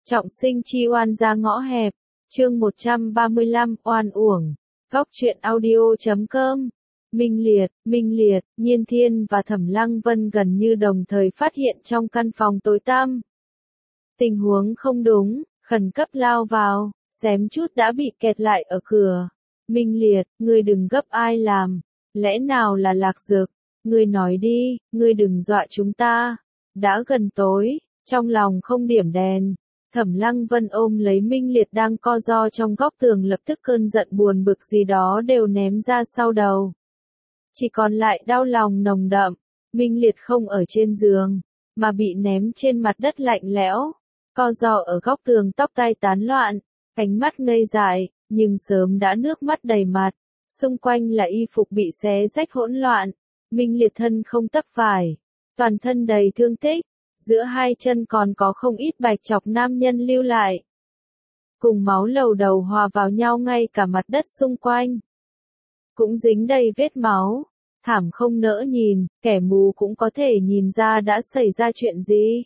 Trọng sinh chi oan ra ngõ hẹp, chương 135, oan uổng. Góc truyện audio.com. Minh Liệt, Nhiên Thiên và Thẩm Lăng Vân gần như đồng thời phát hiện trong căn phòng tối tăm. Tình huống không đúng, khẩn cấp lao vào, xém chút đã bị kẹt lại ở cửa. Minh Liệt, ngươi đừng gấp ai làm, lẽ nào là Lạc Dực, ngươi nói đi, ngươi đừng dọa chúng ta. Đã gần tối, trong lòng không điểm đèn. Thẩm Lăng Vân ôm lấy Minh Liệt đang co ro trong góc tường, lập tức cơn giận buồn bực gì đó đều ném ra sau đầu. Chỉ còn lại đau lòng nồng đậm. Minh Liệt không ở trên giường, mà bị ném trên mặt đất lạnh lẽo, co ro ở góc tường, tóc tai tán loạn, ánh mắt ngây dại, nhưng sớm đã nước mắt đầy mặt. Xung quanh là y phục bị xé rách hỗn loạn. Minh Liệt thân không tấp vải, toàn thân đầy thương tích. Giữa hai chân còn có không ít bạch chọc nam nhân lưu lại. Cùng máu lầu đầu hòa vào nhau, ngay cả mặt đất xung quanh cũng dính đầy vết máu. Thảm không nỡ nhìn, kẻ mù cũng có thể nhìn ra đã xảy ra chuyện gì.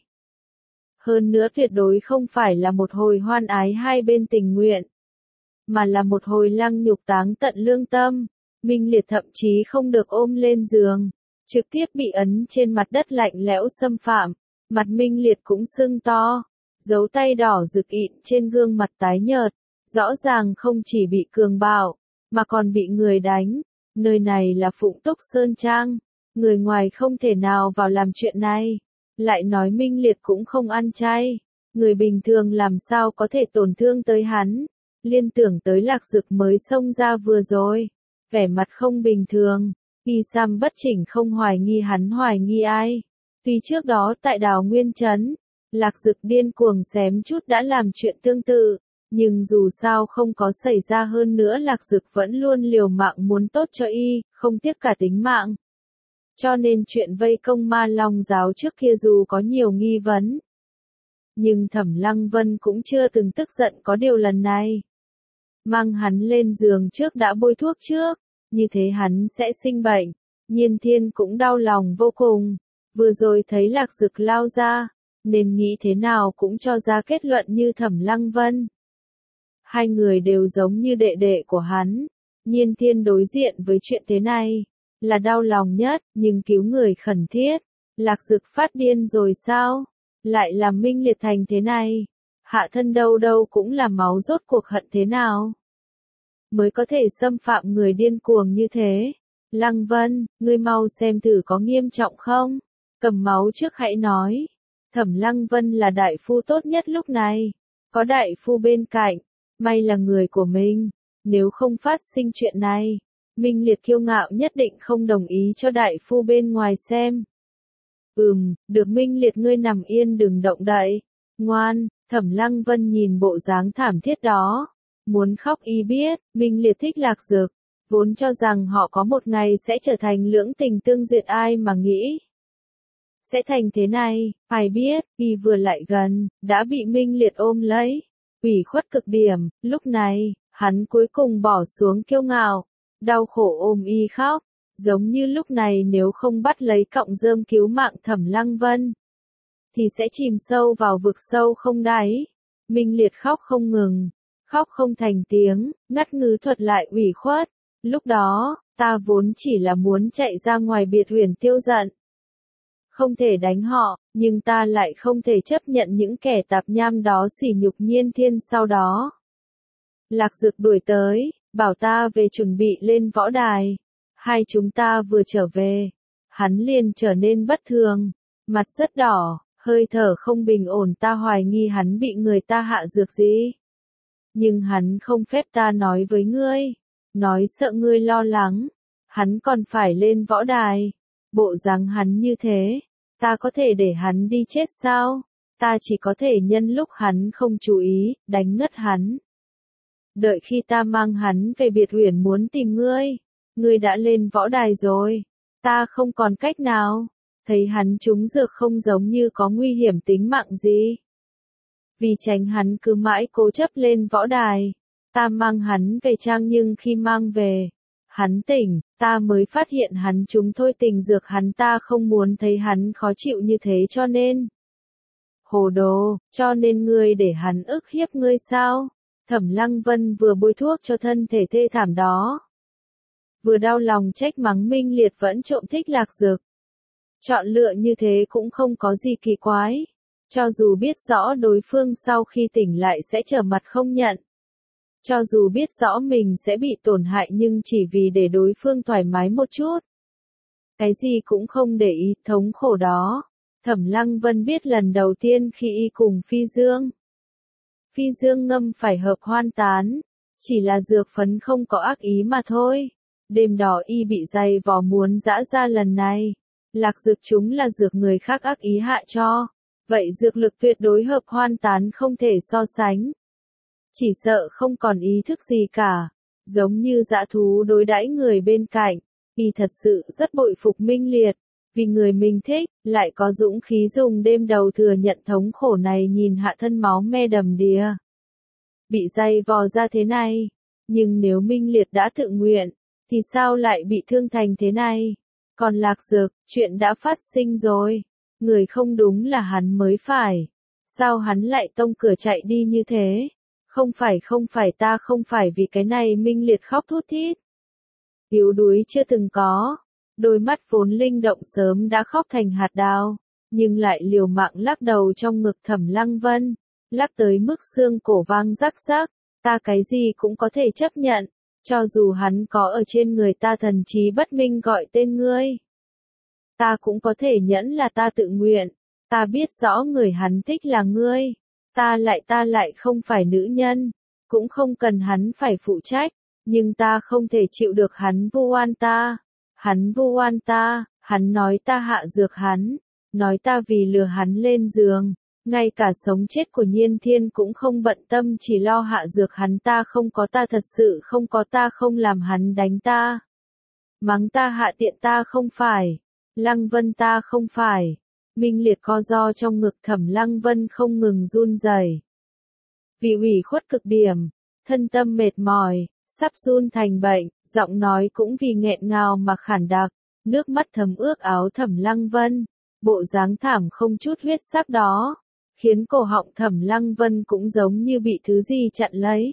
Hơn nữa tuyệt đối không phải là một hồi hoan ái hai bên tình nguyện, mà là một hồi lăng nhục táng tận lương tâm. Minh Liệt thậm chí không được ôm lên giường, trực tiếp bị ấn trên mặt đất lạnh lẽo xâm phạm. Mặt Minh Liệt cũng sưng to, dấu tay đỏ rực ịn trên gương mặt tái nhợt, rõ ràng không chỉ bị cường bạo, mà còn bị người đánh. Nơi này là Phụng Túc Sơn Trang, người ngoài không thể nào vào làm chuyện này. Lại nói Minh Liệt cũng không ăn chay, người bình thường làm sao có thể tổn thương tới hắn. Liên tưởng tới Lạc Dực mới xông ra vừa rồi, vẻ mặt không bình thường, y sam bất chỉnh, không hoài nghi hắn hoài nghi ai. Tuy trước đó tại Đào Nguyên Trấn, Lạc Dực điên cuồng xém chút đã làm chuyện tương tự, nhưng dù sao không có xảy ra, hơn nữa Lạc Dực vẫn luôn liều mạng muốn tốt cho y, không tiếc cả tính mạng. Cho nên chuyện vây công Ma Long giáo trước kia dù có nhiều nghi vấn, nhưng Thẩm Lăng Vân cũng chưa từng tức giận. Có điều lần này, mang hắn lên giường trước đã bôi thuốc trước, như thế hắn sẽ sinh bệnh. Nhiên Thiên cũng đau lòng vô cùng. Vừa rồi thấy Lạc Dực lao ra, nên nghĩ thế nào cũng cho ra kết luận như Thẩm Lăng Vân. Hai người đều giống như đệ đệ của hắn. Nhiên Thiên đối diện với chuyện thế này là đau lòng nhất, nhưng cứu người khẩn thiết. Lạc Dực phát điên rồi sao? Lại làm Minh Liệt thành thế này. Hạ thân đâu đâu cũng là máu, rốt cuộc hận thế nào mới có thể xâm phạm người điên cuồng như thế? Lăng Vân, ngươi mau xem thử có nghiêm trọng không? Cầm máu trước hãy nói. Thẩm Lăng Vân là đại phu tốt nhất lúc này. Có đại phu bên cạnh, may là người của mình. Nếu không phát sinh chuyện này, Minh Liệt kiêu ngạo nhất định không đồng ý cho đại phu bên ngoài xem. Được Minh Liệt, ngươi nằm yên đừng động đậy. Ngoan. Thẩm Lăng Vân nhìn bộ dáng thảm thiết đó, muốn khóc. Y biết, Minh Liệt thích Lạc Dực, vốn cho rằng họ có một ngày sẽ trở thành lưỡng tình tương duyệt, ai mà nghĩ sẽ thành thế này. Ai biết, y vừa lại gần, đã bị Minh Liệt ôm lấy, ủy khuất cực điểm. Lúc này, hắn cuối cùng bỏ xuống kiêu ngạo, đau khổ ôm y khóc, giống như lúc này nếu không bắt lấy cọng rơm cứu mạng Thẩm Lăng Vân, thì sẽ chìm sâu vào vực sâu không đáy. Minh Liệt khóc không ngừng, khóc không thành tiếng, ngắt ngứ thuật lại ủy khuất. Lúc đó, ta vốn chỉ là muốn chạy ra ngoài biệt huyền tiêu giận, không thể đánh họ, nhưng ta lại không thể chấp nhận những kẻ tạp nham đó sỉ nhục Nhiên Thiên. Sau đó, Lạc Dực đuổi tới, bảo ta về chuẩn bị lên võ đài. Hai chúng ta vừa trở về, hắn liền trở nên bất thường, mặt rất đỏ, hơi thở không bình ổn. Ta hoài nghi hắn bị người ta hạ dược gì, nhưng hắn không phép ta nói với ngươi, nói sợ ngươi lo lắng. Hắn còn phải lên võ đài, bộ dáng hắn như thế, ta có thể để hắn đi chết sao? Ta chỉ có thể nhân lúc hắn không chú ý, đánh ngất hắn. Đợi khi ta mang hắn về biệt huyền muốn tìm ngươi, ngươi đã lên võ đài rồi. Ta không còn cách nào, thấy hắn trúng dược không giống như có nguy hiểm tính mạng gì. Vì tránh hắn cứ mãi cố chấp lên võ đài, ta mang hắn về trang, nhưng khi mang về, hắn tỉnh, ta mới phát hiện hắn trúng thôi tình dược. Ta không muốn thấy hắn khó chịu như thế, cho nên Hồ đồ, cho nên ngươi để hắn ức hiếp ngươi sao? Thẩm Lăng Vân vừa bôi thuốc cho thân thể thê thảm đó, vừa đau lòng trách mắng Minh Liệt vẫn trộm thích Lạc Dược. Chọn lựa như thế cũng không có gì kỳ quái. Cho dù biết rõ đối phương sau khi tỉnh lại sẽ trở mặt không nhận. Cho dù biết rõ mình sẽ bị tổn hại nhưng chỉ vì để đối phương thoải mái một chút. Cái gì cũng không để ý thống khổ đó. Thẩm Lăng Vân biết lần đầu tiên khi y cùng Phi Dương. Phi Dương ngâm phải hợp hoan tán. Chỉ là dược phấn không có ác ý mà thôi. Đêm đó y bị dày vò muốn dã ra lần này. Lạc dược chúng là dược người khác ác ý hạ cho. Vậy dược lực tuyệt đối hợp hoan tán không thể so sánh. Chỉ sợ không còn ý thức gì cả. Giống như dã thú đối đãi người bên cạnh. Y thật sự rất bội phục Minh Liệt. Vì người mình thích, lại có dũng khí dùng đêm đầu thừa nhận thống khổ này nhìn hạ thân máu me đầm đìa. Bị dày vò ra thế này. Nhưng nếu Minh Liệt đã tự nguyện, thì sao lại bị thương thành thế này? Còn Lạc Dược, chuyện đã phát sinh rồi. Người không đúng là hắn mới phải. Sao hắn lại tông cửa chạy đi như thế? Không phải ta không phải vì cái này Minh Liệt khóc thút thít. Yếu đuối chưa từng có. Đôi mắt vốn linh động sớm đã khóc thành hạt đào. Nhưng lại liều mạng lắc đầu trong ngực Thẩm Lăng Vân. Lắc tới mức xương cổ vang rắc rắc. Ta cái gì cũng có thể chấp nhận. Cho dù hắn có ở trên người ta thần trí bất minh gọi tên ngươi. Ta cũng có thể nhẫn là ta tự nguyện. Ta biết rõ người hắn thích là ngươi. Ta lại không phải nữ nhân. Cũng không cần hắn phải phụ trách. Nhưng ta không thể chịu được hắn vu oan ta. Hắn vu oan ta, hắn nói ta hạ dược hắn. Nói ta vì lừa hắn lên giường. Ngay cả sống chết của Nhiên Thiên cũng không bận tâm chỉ lo hạ dược hắn ta không có ta thật sự không có ta không làm hắn đánh ta. Mắng ta hạ tiện ta không phải. Lăng Vân ta không phải. Minh Liệt co ro trong ngực Thẩm Lăng Vân không ngừng run rẩy. Vì ủy khuất cực điểm, thân tâm mệt mỏi, sắp run thành bệnh, giọng nói cũng vì nghẹn ngào mà khản đặc, nước mắt thấm ướt áo Thẩm Lăng Vân, bộ dáng thảm không chút huyết sắc đó, khiến cổ họng Thẩm Lăng Vân cũng giống như bị thứ gì chặn lấy.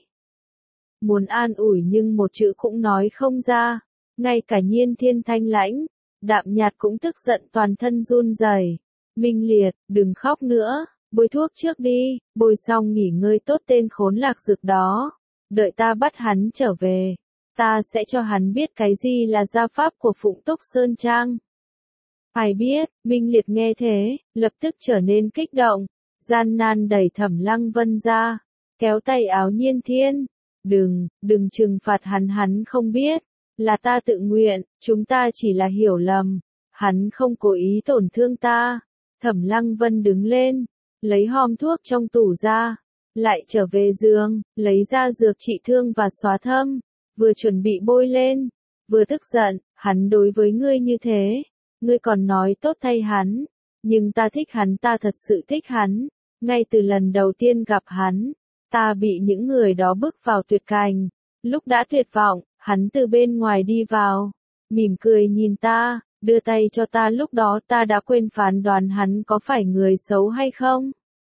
Muốn an ủi nhưng một chữ cũng nói không ra, ngay cả Nhiên Thiên thanh lãnh, đạm nhạt cũng tức giận toàn thân run rẩy. Minh Liệt, đừng khóc nữa, bôi thuốc trước đi, bôi xong nghỉ ngơi tốt tên khốn Lạc Dược đó. Đợi ta bắt hắn trở về, ta sẽ cho hắn biết cái gì là gia pháp của Phụng Túc Sơn Trang. Phải biết, Minh Liệt nghe thế, lập tức trở nên kích động, gian nan đẩy Thẩm Lăng Vân ra, kéo tay áo Nhiên Thiên. Đừng trừng phạt hắn không biết, là ta tự nguyện, chúng ta chỉ là hiểu lầm, hắn không cố ý tổn thương ta. Thẩm Lăng Vân đứng lên, lấy hòm thuốc trong tủ ra, lại trở về giường, lấy ra dược trị thương và xóa thâm, vừa chuẩn bị bôi lên, vừa tức giận, hắn đối với ngươi như thế, ngươi còn nói tốt thay hắn, nhưng ta thích hắn ta thật sự thích hắn, ngay từ lần đầu tiên gặp hắn, ta bị những người đó bước vào tuyệt cảnh, lúc đã tuyệt vọng, hắn từ bên ngoài đi vào, mỉm cười nhìn ta. Đưa tay cho ta lúc đó ta đã quên phán đoán hắn có phải người xấu hay không.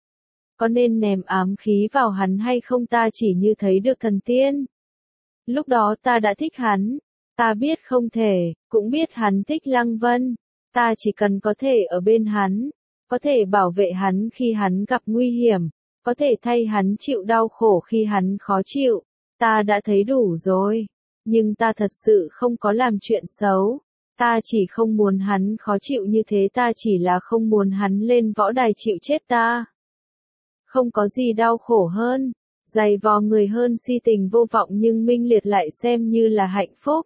Có nên ném ám khí vào hắn hay không ta chỉ như thấy được thần tiên. Lúc đó ta đã thích hắn. Ta biết không thể, cũng biết hắn thích Lăng Vân. Ta chỉ cần có thể ở bên hắn. Có thể bảo vệ hắn khi hắn gặp nguy hiểm. Có thể thay hắn chịu đau khổ khi hắn khó chịu. Ta đã thấy đủ rồi. Nhưng ta thật sự không có làm chuyện xấu. Ta chỉ không muốn hắn khó chịu như thế ta chỉ là không muốn hắn lên võ đài chịu chết ta. Không có gì đau khổ hơn, dày vò người hơn si tình vô vọng nhưng Minh Liệt lại xem như là hạnh phúc.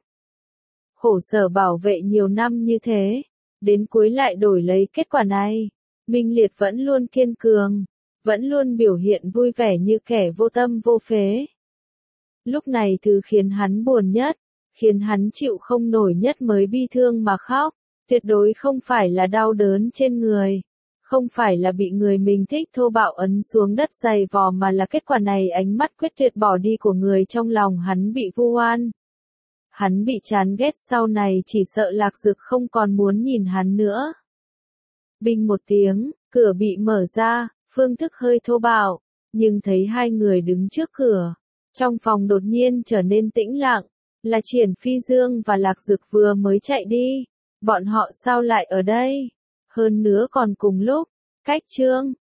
Khổ sở bảo vệ nhiều năm như thế, đến cuối lại đổi lấy kết quả này. Minh Liệt vẫn luôn kiên cường, vẫn luôn biểu hiện vui vẻ như kẻ vô tâm vô phế. Lúc này thứ khiến hắn buồn nhất, khiến hắn chịu không nổi nhất mới bi thương mà khóc, tuyệt đối không phải là đau đớn trên người, không phải là bị người mình thích thô bạo ấn xuống đất dày vò mà là kết quả này ánh mắt quyết tuyệt bỏ đi của người trong lòng hắn bị vu oan. Hắn bị chán ghét sau này chỉ sợ Lạc Dược không còn muốn nhìn hắn nữa. Binh một tiếng, cửa bị mở ra, phương thức hơi thô bạo, nhưng thấy hai người đứng trước cửa. Trong phòng đột nhiên trở nên tĩnh lặng, là Triển Phi Dương và Lạc Dực vừa mới chạy đi. Bọn họ sao lại ở đây? Hơn nữa còn cùng lúc, cách Trương